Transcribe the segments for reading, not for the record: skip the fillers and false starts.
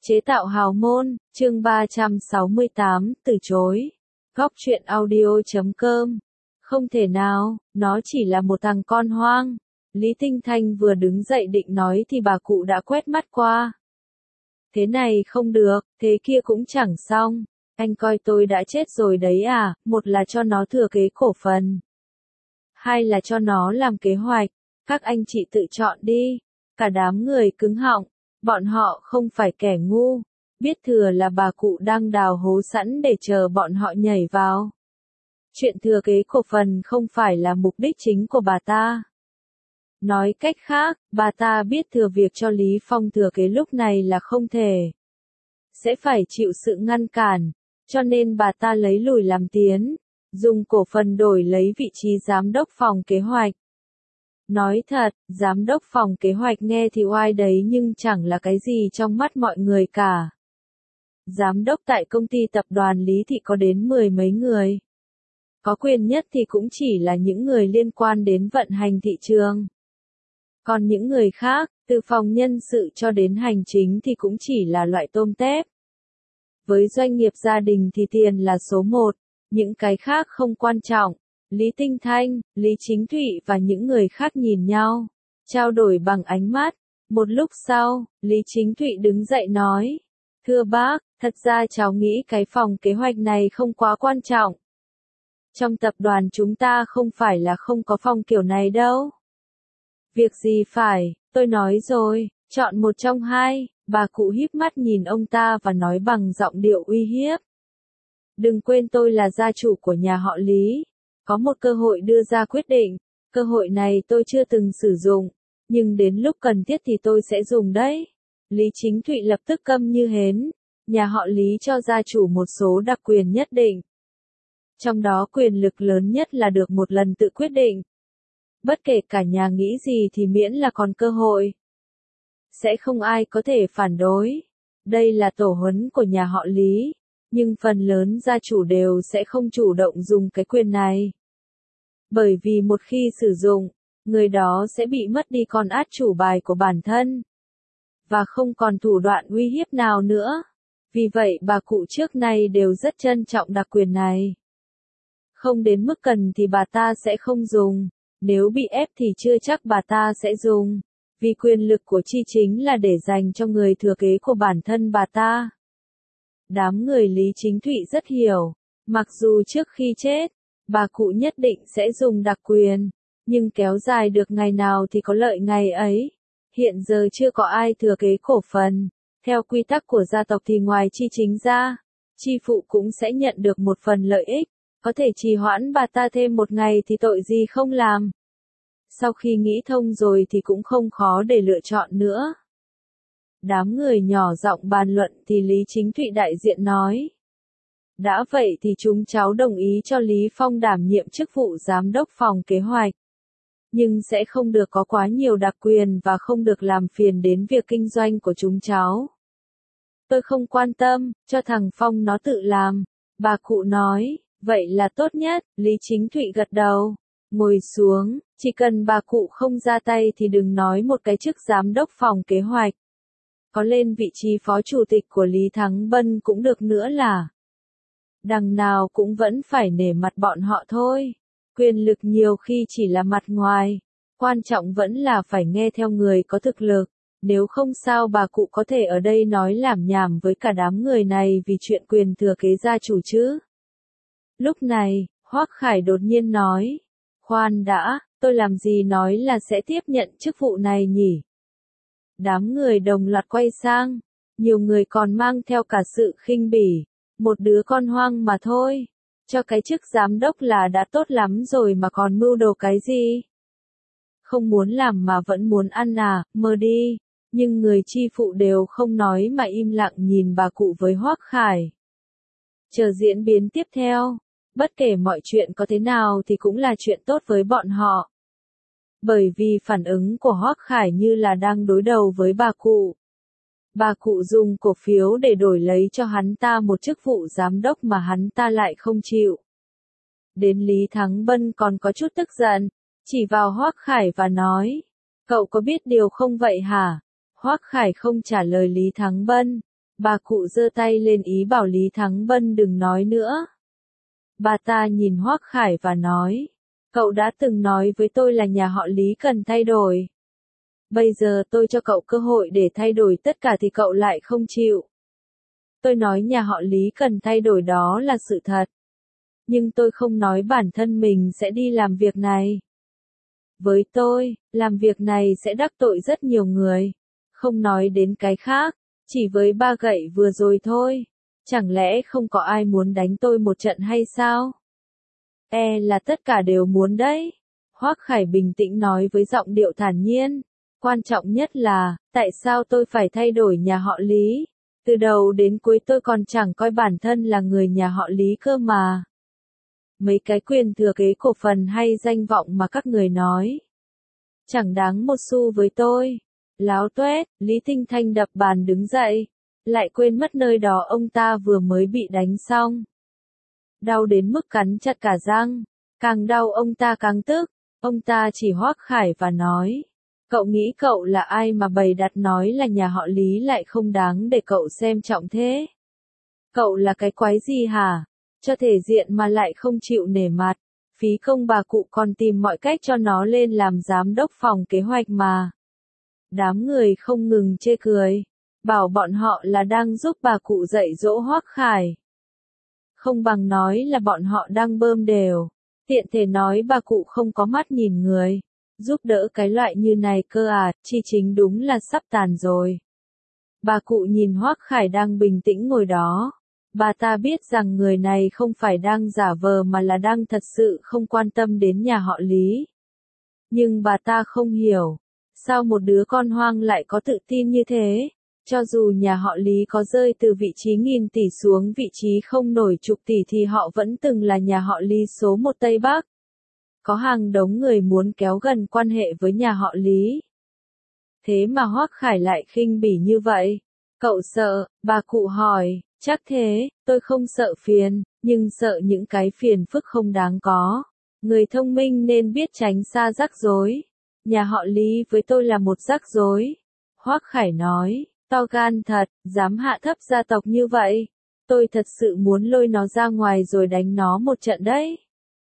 Chế tạo hào môn, chương 368, từ chối. Góc truyện audio.com. Không thể nào, nó chỉ là một thằng con hoang. Lý Tinh Thanh vừa đứng dậy định nói thì bà cụ đã quét mắt qua. Thế này không được, thế kia cũng chẳng xong. Anh coi tôi đã chết rồi đấy à, một là cho nó thừa kế cổ phần. Hai là cho nó làm kế hoạch, các anh chị tự chọn đi. Cả đám người cứng họng, bọn họ không phải kẻ ngu, biết thừa là bà cụ đang đào hố sẵn để chờ bọn họ nhảy vào. Chuyện thừa kế cổ phần không phải là mục đích chính của bà ta. Nói cách khác, bà ta biết thừa việc cho Lý Phong thừa kế lúc này là không thể. Sẽ phải chịu sự ngăn cản, cho nên bà ta lấy lùi làm tiến, dùng cổ phần đổi lấy vị trí giám đốc phòng kế hoạch. Nói thật, giám đốc phòng kế hoạch nghe thì oai đấy nhưng chẳng là cái gì trong mắt mọi người cả. Giám đốc tại công ty tập đoàn Lý Thị có đến 10 mấy người. Có quyền nhất thì cũng chỉ là những người liên quan đến vận hành thị trường. Còn những người khác, từ phòng nhân sự cho đến hành chính thì cũng chỉ là loại tôm tép. Với doanh nghiệp gia đình thì tiền là số 1, những cái khác không quan trọng. Lý Tinh Thanh, Lý Chính Thụy và những người khác nhìn nhau, trao đổi bằng ánh mắt. Một lúc sau, Lý Chính Thụy đứng dậy nói, thưa bác, thật ra cháu nghĩ cái phòng kế hoạch này không quá quan trọng. Trong tập đoàn chúng ta không phải là không có phòng kiểu này đâu. Việc gì phải, tôi nói rồi, chọn một trong hai. Bà cụ híp mắt nhìn ông ta và nói bằng giọng điệu uy hiếp. Đừng quên tôi là gia chủ của nhà họ Lý. Có một cơ hội đưa ra quyết định, cơ hội này tôi chưa từng sử dụng, nhưng đến lúc cần thiết thì tôi sẽ dùng đấy. Lý Chính Thụy lập tức câm như hến, nhà họ Lý cho gia chủ một số đặc quyền nhất định. Trong đó quyền lực lớn nhất là được một lần tự quyết định. Bất kể cả nhà nghĩ gì thì miễn là còn cơ hội. Sẽ không ai có thể phản đối. Đây là tổ huấn của nhà họ Lý. Nhưng phần lớn gia chủ đều sẽ không chủ động dùng cái quyền này. Bởi vì một khi sử dụng, người đó sẽ bị mất đi con át chủ bài của bản thân. Và không còn thủ đoạn uy hiếp nào nữa. Vì vậy bà cụ trước nay đều rất trân trọng đặc quyền này. Không đến mức cần thì bà ta sẽ không dùng. Nếu bị ép thì chưa chắc bà ta sẽ dùng. Vì quyền lực của Chi chính là để dành cho người thừa kế của bản thân bà ta. Đám người Lý Chính Thụy rất hiểu, mặc dù trước khi chết, bà cụ nhất định sẽ dùng đặc quyền, nhưng kéo dài được ngày nào thì có lợi ngày ấy. Hiện giờ chưa có ai thừa kế cổ phần, theo quy tắc của gia tộc thì ngoài Chi chính ra, Chi phụ cũng sẽ nhận được một phần lợi ích, có thể trì hoãn bà ta thêm một ngày thì tội gì không làm. Sau khi nghĩ thông rồi thì cũng không khó để lựa chọn nữa. Đám người nhỏ giọng bàn luận thì Lý Chính Thụy đại diện nói. Đã vậy thì chúng cháu đồng ý cho Lý Phong đảm nhiệm chức vụ giám đốc phòng kế hoạch. Nhưng sẽ không được có quá nhiều đặc quyền và không được làm phiền đến việc kinh doanh của chúng cháu. Tôi không quan tâm, cho thằng Phong nó tự làm. Bà cụ nói, vậy là tốt nhất. Lý Chính Thụy gật đầu. Ngồi xuống, chỉ cần bà cụ không ra tay thì đừng nói một cái chức giám đốc phòng kế hoạch. Có lên vị trí phó chủ tịch của Lý Thắng Bân cũng được nữa là. Đằng nào cũng vẫn phải nể mặt bọn họ thôi. Quyền lực nhiều khi chỉ là mặt ngoài. Quan trọng vẫn là phải nghe theo người có thực lực. Nếu không sao bà cụ có thể ở đây nói lảm nhảm với cả đám người này vì chuyện quyền thừa kế gia chủ chứ. Lúc này, Hoắc Khải đột nhiên nói. Khoan đã, tôi làm gì nói là sẽ tiếp nhận chức vụ này nhỉ? Đám người đồng loạt quay sang, nhiều người còn mang theo cả sự khinh bỉ, một đứa con hoang mà thôi, cho cái chức giám đốc là đã tốt lắm rồi mà còn mưu đồ cái gì? Không muốn làm mà vẫn muốn ăn à, mơ đi, nhưng người Chi phụ đều không nói mà im lặng nhìn bà cụ với Hoắc Khải. Chờ diễn biến tiếp theo, bất kể mọi chuyện có thế nào thì cũng là chuyện tốt với bọn họ. Bởi vì phản ứng của Hoắc Khải như là đang đối đầu với bà cụ. Bà cụ dùng cổ phiếu để đổi lấy cho hắn ta một chức vụ giám đốc mà hắn ta lại không chịu. Đến Lý Thắng Bân còn có chút tức giận, chỉ vào Hoắc Khải và nói, cậu có biết điều không vậy hả? Hoắc Khải không trả lời Lý Thắng Bân, Bà cụ giơ tay lên ý bảo Lý Thắng Bân đừng nói nữa. Bà ta nhìn Hoắc Khải và nói, cậu đã từng nói với tôi là nhà họ Lý cần thay đổi. Bây giờ tôi cho cậu cơ hội để thay đổi tất cả thì cậu lại không chịu. Tôi nói nhà họ Lý cần thay đổi đó là sự thật. Nhưng tôi không nói bản thân mình sẽ đi làm việc này. Với tôi, làm việc này sẽ đắc tội rất nhiều người. Không nói đến cái khác, chỉ với ba gậy vừa rồi thôi. Chẳng lẽ không có ai muốn đánh tôi một trận hay sao? Là tất cả đều muốn đấy. Hoắc Khải bình tĩnh nói với giọng điệu thản nhiên. Quan trọng nhất là, tại sao tôi phải thay đổi nhà họ Lý? Từ đầu đến cuối tôi còn chẳng coi bản thân là người nhà họ Lý cơ mà. Mấy cái quyền thừa kế cổ phần hay danh vọng mà các người nói. Chẳng đáng một xu với tôi. Láo tuét, Lý Tinh Thanh đập bàn đứng dậy. Lại quên mất nơi đó ông ta vừa mới bị đánh xong. Đau đến mức cắn chặt cả răng. Càng đau ông ta càng tức. Ông ta chỉ Hoắc Khải và nói. Cậu nghĩ cậu là ai mà bày đặt nói là nhà họ Lý lại không đáng để cậu xem trọng thế? Cậu là cái quái gì hả? Cho thể diện mà lại không chịu nể mặt. Phí công bà cụ còn tìm mọi cách cho nó lên làm giám đốc phòng kế hoạch mà. Đám người không ngừng chê cười. Bảo bọn họ là đang giúp bà cụ dạy dỗ Hoắc Khải. Không bằng nói là bọn họ đang bơm đều. Tiện thể nói bà cụ không có mắt nhìn người. Giúp đỡ cái loại như này cơ à, Chi Chính đúng là sắp tàn rồi. Bà cụ nhìn Hoắc Khải đang bình tĩnh ngồi đó. Bà ta biết rằng người này không phải đang giả vờ mà là đang thật sự không quan tâm đến nhà họ Lý. Nhưng bà ta không hiểu. Sao một đứa con hoang lại có tự tin như thế? Cho dù nhà họ Lý có rơi từ vị trí nghìn tỷ xuống vị trí không nổi chục tỷ thì họ vẫn từng là nhà họ Lý số một Tây Bắc. Có hàng đống người muốn kéo gần quan hệ với nhà họ Lý. Thế mà Hoắc Khải lại khinh bỉ như vậy. Cậu sợ, bà cụ hỏi, chắc thế, tôi không sợ phiền, nhưng sợ những cái phiền phức không đáng có. Người thông minh nên biết tránh xa rắc rối. Nhà họ Lý với tôi là một rắc rối. Hoắc Khải nói, to gan thật, dám hạ thấp gia tộc như vậy. Tôi thật sự muốn lôi nó ra ngoài rồi đánh nó một trận đấy.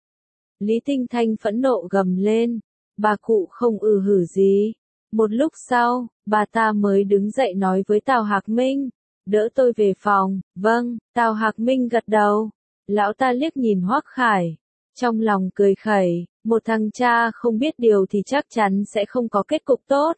Lý Tinh Thanh phẫn nộ gầm lên. Bà cụ không hử gì. Một lúc sau, bà ta mới đứng dậy nói với Tào Hạc Minh. Đỡ tôi về phòng. Vâng, Tào Hạc Minh gật đầu. Lão ta liếc nhìn Hoắc Khải. Trong lòng cười khẩy, một thằng cha không biết điều thì chắc chắn sẽ không có kết cục tốt.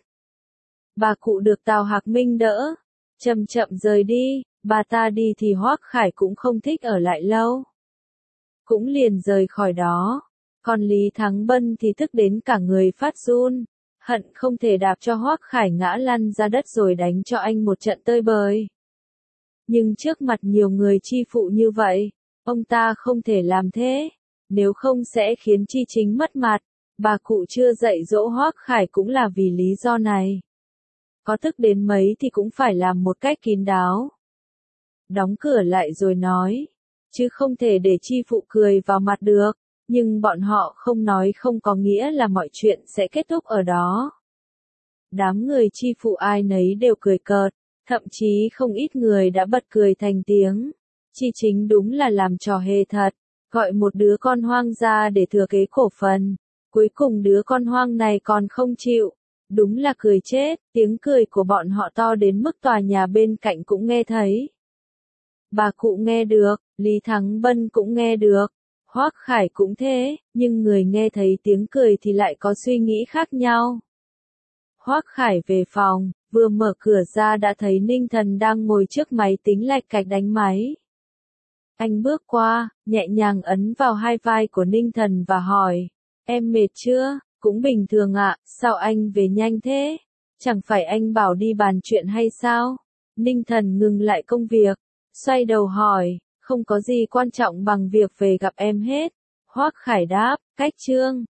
Bà cụ được Tào Hạc Minh đỡ. Chậm chậm rời đi, bà ta đi thì Hoắc Khải cũng không thích ở lại lâu. Cũng liền rời khỏi đó. Còn Lý Thắng Bân thì tức đến cả người phát run. Hận không thể đạp cho Hoắc Khải ngã lăn ra đất rồi đánh cho anh một trận tơi bời. Nhưng trước mặt nhiều người chi phụ như vậy, ông ta không thể làm thế. Nếu không sẽ khiến Chi Chính mất mặt. Bà cụ chưa dạy dỗ Hoắc Khải cũng là vì lý do này. Có tức đến mấy thì cũng phải làm một cách kín đáo. Đóng cửa lại rồi nói. Chứ không thể để chi phụ cười vào mặt được. Nhưng bọn họ không nói không có nghĩa là mọi chuyện sẽ kết thúc ở đó. Đám người chi phụ ai nấy đều cười cợt. Thậm chí không ít người đã bật cười thành tiếng. Chi Chính đúng là làm trò hề thật. Gọi một đứa con hoang ra để thừa kế cổ phần. Cuối cùng đứa con hoang này còn không chịu. Đúng là cười chết, tiếng cười của bọn họ to đến mức tòa nhà bên cạnh cũng nghe thấy. Bà cụ nghe được, Lý Thắng Bân cũng nghe được, Hoắc Khải cũng thế, nhưng người nghe thấy tiếng cười thì lại có suy nghĩ khác nhau. Hoắc Khải về phòng, vừa mở cửa ra đã thấy Ninh Thần đang ngồi trước máy tính lạch cạch đánh máy. Anh bước qua, nhẹ nhàng ấn vào hai vai của Ninh Thần và hỏi, em mệt chưa? Cũng bình thường ạ, sao anh về nhanh thế? Chẳng phải anh bảo đi bàn chuyện hay sao? Ninh Thần ngừng lại công việc, xoay đầu hỏi, không có gì quan trọng bằng việc về gặp em hết. Hoắc Khải đáp, cách chương.